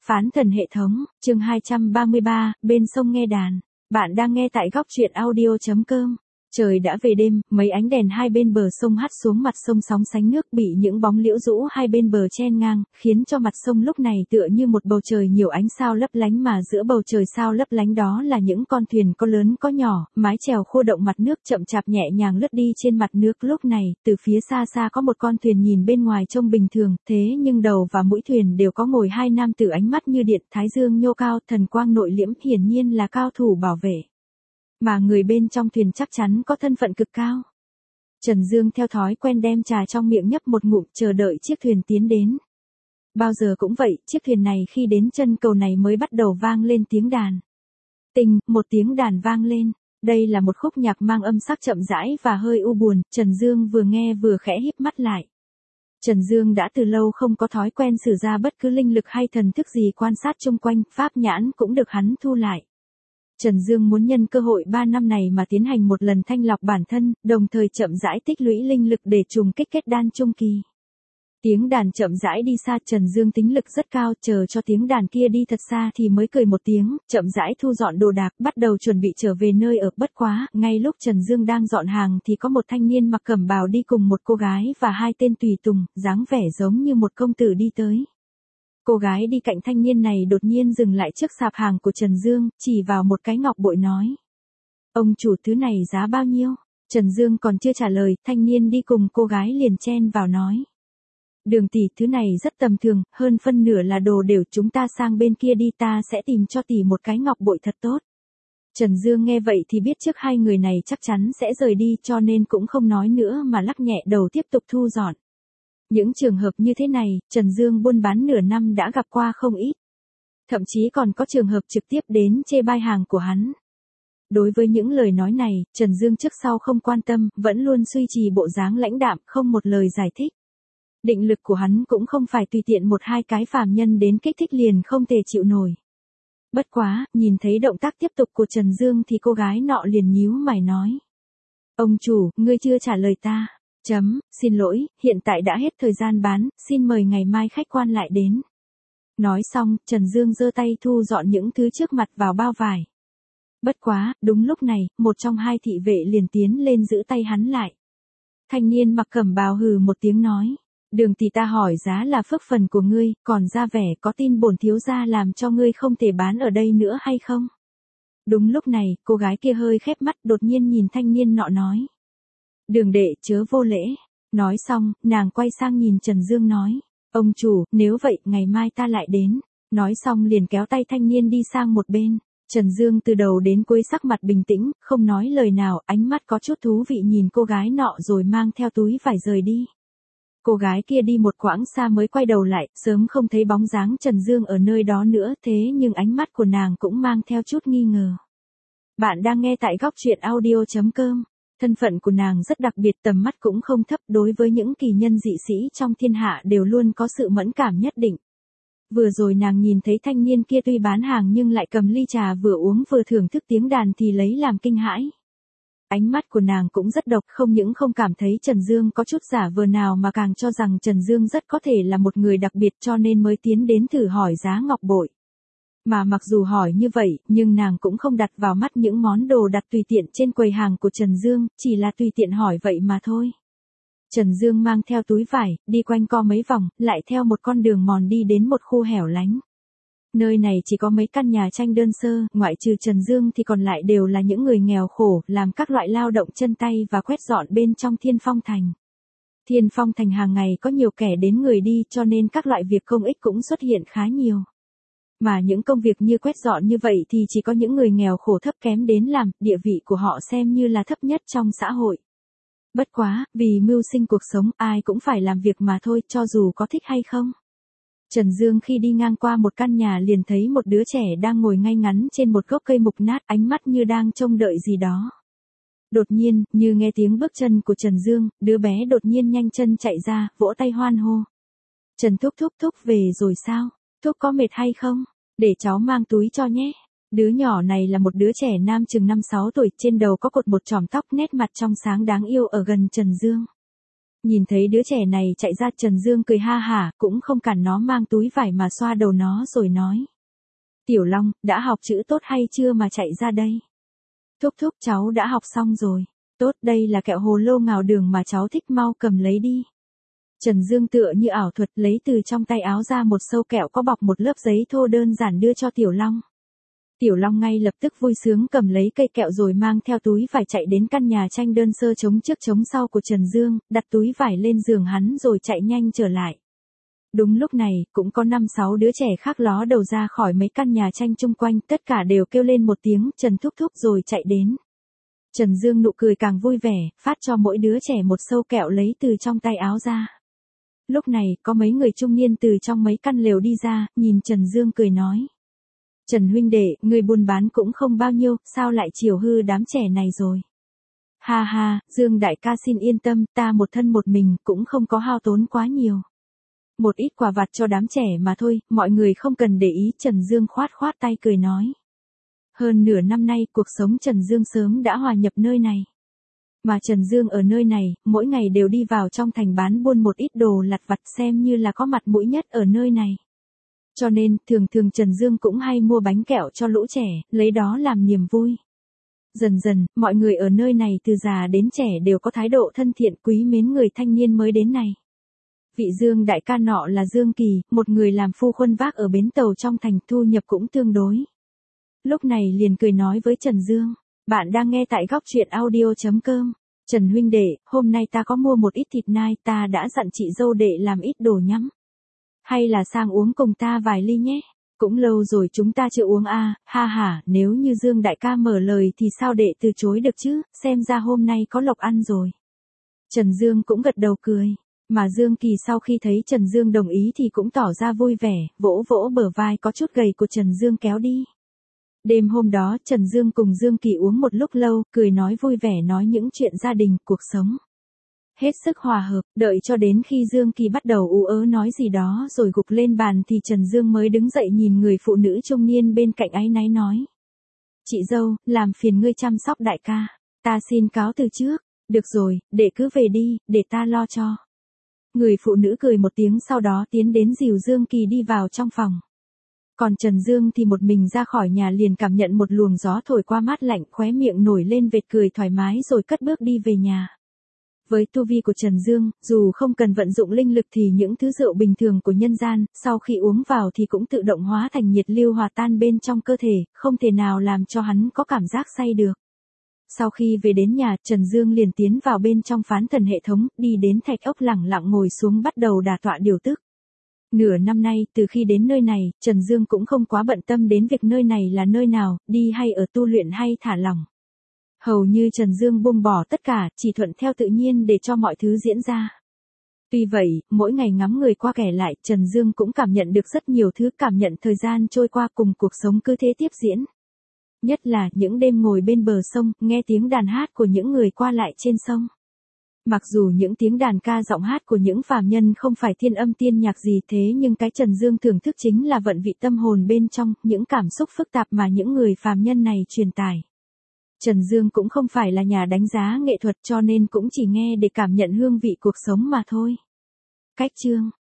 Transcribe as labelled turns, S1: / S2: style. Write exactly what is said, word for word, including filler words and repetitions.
S1: Phán thần hệ thống, chương hai trăm ba mươi ba, bên sông nghe đàn. Bạn đang nghe tại góc truyện audio chấm com. Trời đã về đêm, mấy ánh đèn hai bên bờ sông hắt xuống mặt sông sóng sánh nước bị những bóng liễu rũ hai bên bờ chen ngang, khiến cho mặt sông lúc này tựa như một bầu trời nhiều ánh sao lấp lánh, mà giữa bầu trời sao lấp lánh đó là những con thuyền có lớn có nhỏ, mái chèo khô động mặt nước chậm chạp nhẹ nhàng lướt đi trên mặt nước. Lúc này, từ phía xa xa có một con thuyền nhìn bên ngoài trông bình thường, thế nhưng đầu và mũi thuyền đều có ngồi hai nam tử ánh mắt như điện, thái dương nhô cao, thần quang nội liễm, hiển nhiên là cao thủ bảo vệ. Mà người bên trong thuyền chắc chắn có thân phận cực cao. Trần Dương theo thói quen đem trà trong miệng nhấp một ngụm, chờ đợi chiếc thuyền tiến đến. Bao giờ cũng vậy, chiếc thuyền này khi đến chân cầu này mới bắt đầu vang lên tiếng đàn. Tình, một tiếng đàn vang lên. Đây là một khúc nhạc mang âm sắc chậm rãi và hơi u buồn, Trần Dương vừa nghe vừa khẽ híp mắt lại. Trần Dương đã từ lâu không có thói quen sử ra bất cứ linh lực hay thần thức gì quan sát chung quanh, pháp nhãn cũng được hắn thu lại. Trần Dương muốn nhân cơ hội ba năm này mà tiến hành một lần thanh lọc bản thân, đồng thời chậm rãi tích lũy linh lực để trùng kích kết đan trung kỳ. Tiếng đàn chậm rãi đi xa, Trần Dương tính lực rất cao, chờ cho tiếng đàn kia đi thật xa thì mới cười một tiếng, chậm rãi thu dọn đồ đạc, bắt đầu chuẩn bị trở về nơi ở. Bất quá, ngay lúc Trần Dương đang dọn hàng thì có một thanh niên mặc cẩm bào đi cùng một cô gái và hai tên tùy tùng, dáng vẻ giống như một công tử đi tới. Cô gái đi cạnh thanh niên này đột nhiên dừng lại trước sạp hàng của Trần Dương, chỉ vào một cái ngọc bội nói: "Ông chủ, thứ này giá bao nhiêu?" Trần Dương còn chưa trả lời, thanh niên đi cùng cô gái liền chen vào nói: "Đường tỷ, thứ này rất tầm thường, hơn phân nửa là đồ đều, chúng ta sang bên kia đi, ta sẽ tìm cho tỷ một cái ngọc bội thật tốt." Trần Dương nghe vậy thì biết trước hai người này chắc chắn sẽ rời đi, cho nên cũng không nói nữa mà lắc nhẹ đầu tiếp tục thu dọn. Những trường hợp như thế này, Trần Dương buôn bán nửa năm đã gặp qua không ít. Thậm chí còn có trường hợp trực tiếp đến chê bai hàng của hắn. Đối với những lời nói này, Trần Dương trước sau không quan tâm, vẫn luôn duy trì bộ dáng lãnh đạm, không một lời giải thích. Định lực của hắn cũng không phải tùy tiện một hai cái phàm nhân đến kích thích liền không thể chịu nổi. Bất quá, nhìn thấy động tác tiếp tục của Trần Dương thì cô gái nọ liền nhíu mày nói: "Ông chủ, ngươi chưa trả lời ta." Chấm, xin lỗi, hiện tại đã hết thời gian bán, xin mời ngày mai khách quan lại đến. Nói xong, Trần Dương giơ tay thu dọn những thứ trước mặt vào bao vải. Bất quá, đúng lúc này, một trong hai thị vệ liền tiến lên giữ tay hắn lại. Thanh niên mặc cẩm bào hừ một tiếng nói: "Đường tỷ, ta hỏi giá là phước phần của ngươi, còn ra vẻ có tin bổn thiếu gia làm cho ngươi không thể bán ở đây nữa hay không?" Đúng lúc này, cô gái kia hơi khép mắt, đột nhiên nhìn thanh niên nọ nói: "Đường đệ, chớ vô lễ." Nói xong, nàng quay sang nhìn Trần Dương nói: "Ông chủ, nếu vậy, ngày mai ta lại đến." Nói xong liền kéo tay thanh niên đi sang một bên. Trần Dương từ đầu đến cuối sắc mặt bình tĩnh, không nói lời nào, ánh mắt có chút thú vị nhìn cô gái nọ rồi mang theo túi vải rời đi. Cô gái kia đi một quãng xa mới quay đầu lại, sớm không thấy bóng dáng Trần Dương ở nơi đó nữa, thế nhưng ánh mắt của nàng cũng mang theo chút nghi ngờ. Bạn đang nghe tại góc truyện audio chấm com. Thân phận của nàng rất đặc biệt, tầm mắt cũng không thấp, đối với những kỳ nhân dị sĩ trong thiên hạ đều luôn có sự mẫn cảm nhất định. Vừa rồi nàng nhìn thấy thanh niên kia tuy bán hàng nhưng lại cầm ly trà vừa uống vừa thưởng thức tiếng đàn thì lấy làm kinh hãi. Ánh mắt của nàng cũng rất độc, không những không cảm thấy Trần Dương có chút giả vờ nào mà càng cho rằng Trần Dương rất có thể là một người đặc biệt, cho nên mới tiến đến thử hỏi giá ngọc bội. Mà mặc dù hỏi như vậy, nhưng nàng cũng không đặt vào mắt những món đồ đặt tùy tiện trên quầy hàng của Trần Dương, chỉ là tùy tiện hỏi vậy mà thôi. Trần Dương mang theo túi vải, đi quanh co mấy vòng, lại theo một con đường mòn đi đến một khu hẻo lánh. Nơi này chỉ có mấy căn nhà tranh đơn sơ, ngoại trừ Trần Dương thì còn lại đều là những người nghèo khổ, làm các loại lao động chân tay và quét dọn bên trong Thiên Phong Thành. Thiên Phong Thành hàng ngày có nhiều kẻ đến người đi, cho nên các loại việc công ích cũng xuất hiện khá nhiều. Mà những công việc như quét dọn như vậy thì chỉ có những người nghèo khổ thấp kém đến làm, địa vị của họ xem như là thấp nhất trong xã hội. Bất quá, vì mưu sinh cuộc sống, ai cũng phải làm việc mà thôi, cho dù có thích hay không. Trần Dương khi đi ngang qua một căn nhà liền thấy một đứa trẻ đang ngồi ngay ngắn trên một gốc cây mục nát, ánh mắt như đang trông đợi gì đó. Đột nhiên, như nghe tiếng bước chân của Trần Dương, đứa bé đột nhiên nhanh chân chạy ra, vỗ tay hoan hô: "Trần thúc thúc thúc về rồi sao? Thúc có mệt hay không? Để cháu mang túi cho nhé." Đứa nhỏ này là một đứa trẻ nam chừng năm sáu tuổi, trên đầu có cột một chòm tóc, nét mặt trong sáng đáng yêu ở gần Trần Dương. Nhìn thấy đứa trẻ này chạy ra, Trần Dương cười ha hả, cũng không cản nó mang túi vải mà xoa đầu nó rồi nói. Tiểu Long, đã học chữ tốt hay chưa mà chạy ra đây? Thúc thúc, cháu đã học xong rồi. Tốt, đây là kẹo hồ lô ngào đường mà cháu thích, mau cầm lấy đi. Trần Dương tựa như ảo thuật lấy từ trong tay áo ra một sâu kẹo có bọc một lớp giấy thô đơn giản đưa cho Tiểu Long. Tiểu Long ngay lập tức vui sướng cầm lấy cây kẹo rồi mang theo túi vải chạy đến căn nhà tranh đơn sơ chống trước chống sau của Trần Dương, đặt túi vải lên giường hắn rồi chạy nhanh trở lại. Đúng lúc này, cũng có năm sáu đứa trẻ khác ló đầu ra khỏi mấy căn nhà tranh chung quanh, tất cả đều kêu lên một tiếng Trần thúc thúc rồi chạy đến. Trần Dương nụ cười càng vui vẻ, phát cho mỗi đứa trẻ một sâu kẹo lấy từ trong tay áo ra. Lúc này, có mấy người trung niên từ trong mấy căn lều đi ra, nhìn Trần Dương cười nói. Trần huynh đệ, người buôn bán cũng không bao nhiêu, sao lại chiều hư đám trẻ này rồi? Ha ha, Dương đại ca xin yên tâm, ta một thân một mình, cũng không có hao tốn quá nhiều. Một ít quà vặt cho đám trẻ mà thôi, mọi người không cần để ý. Trần Dương khoát khoát tay cười nói. Hơn nửa năm nay, cuộc sống Trần Dương sớm đã hòa nhập nơi này. Mà Trần Dương ở nơi này, mỗi ngày đều đi vào trong thành bán buôn một ít đồ lặt vặt xem như là có mặt mũi nhất ở nơi này. Cho nên, thường thường Trần Dương cũng hay mua bánh kẹo cho lũ trẻ, lấy đó làm niềm vui. Dần dần, mọi người ở nơi này từ già đến trẻ đều có thái độ thân thiện quý mến người thanh niên mới đến này. Vị Dương đại ca nọ là Dương Kỳ, một người làm phu khuân vác ở bến tàu trong thành, thu nhập cũng tương đối. Lúc này liền cười nói với Trần Dương, bạn đang nghe tại góc truyện audio chấm com. Trần huynh đệ, hôm nay ta có mua một ít thịt nai, ta đã dặn chị dâu đệ làm ít đồ nhắm. Hay là sang uống cùng ta vài ly nhé? Cũng lâu rồi chúng ta chưa uống a, à, ha ha, nếu như Dương đại ca mở lời thì sao đệ từ chối được chứ, xem ra hôm nay có lộc ăn rồi. Trần Dương cũng gật đầu cười, mà Dương Kỳ sau khi thấy Trần Dương đồng ý thì cũng tỏ ra vui vẻ, vỗ vỗ bờ vai có chút gầy của Trần Dương kéo đi. Đêm hôm đó, Trần Dương cùng Dương Kỳ uống một lúc lâu, cười nói vui vẻ nói những chuyện gia đình, cuộc sống. Hết sức hòa hợp, đợi cho đến khi Dương Kỳ bắt đầu ú ớ nói gì đó rồi gục lên bàn thì Trần Dương mới đứng dậy nhìn người phụ nữ trung niên bên cạnh áy náy nói. Chị dâu, làm phiền ngươi chăm sóc đại ca, ta xin cáo từ trước, được rồi, để cứ về đi, để ta lo cho. Người phụ nữ cười một tiếng sau đó tiến đến dìu Dương Kỳ đi vào trong phòng. Còn Trần Dương thì một mình ra khỏi nhà liền cảm nhận một luồng gió thổi qua mát lạnh, khóe miệng nổi lên vệt cười thoải mái rồi cất bước đi về nhà. Với tu vi của Trần Dương, dù không cần vận dụng linh lực thì những thứ rượu bình thường của nhân gian, sau khi uống vào thì cũng tự động hóa thành nhiệt lưu hòa tan bên trong cơ thể, không thể nào làm cho hắn có cảm giác say được. Sau khi về đến nhà, Trần Dương liền tiến vào bên trong phán thần hệ thống, đi đến thạch ốc lẳng lặng ngồi xuống bắt đầu đả tọa điều tức. Nửa năm nay, từ khi đến nơi này, Trần Dương cũng không quá bận tâm đến việc nơi này là nơi nào, đi hay ở tu luyện hay thả lỏng. Hầu như Trần Dương buông bỏ tất cả, chỉ thuận theo tự nhiên để cho mọi thứ diễn ra. Tuy vậy, mỗi ngày ngắm người qua kẻ lại, Trần Dương cũng cảm nhận được rất nhiều thứ, cảm nhận thời gian trôi qua cùng cuộc sống cứ thế tiếp diễn. Nhất là những đêm ngồi bên bờ sông, nghe tiếng đàn hát của những người qua lại trên sông. Mặc dù những tiếng đàn ca giọng hát của những phàm nhân không phải thiên âm tiên nhạc gì thế nhưng cái Trần Dương thưởng thức chính là vận vị tâm hồn bên trong, những cảm xúc phức tạp mà những người phàm nhân này truyền tải. Trần Dương cũng không phải là nhà đánh giá nghệ thuật cho nên cũng chỉ nghe để cảm nhận hương vị cuộc sống mà thôi. Cách chương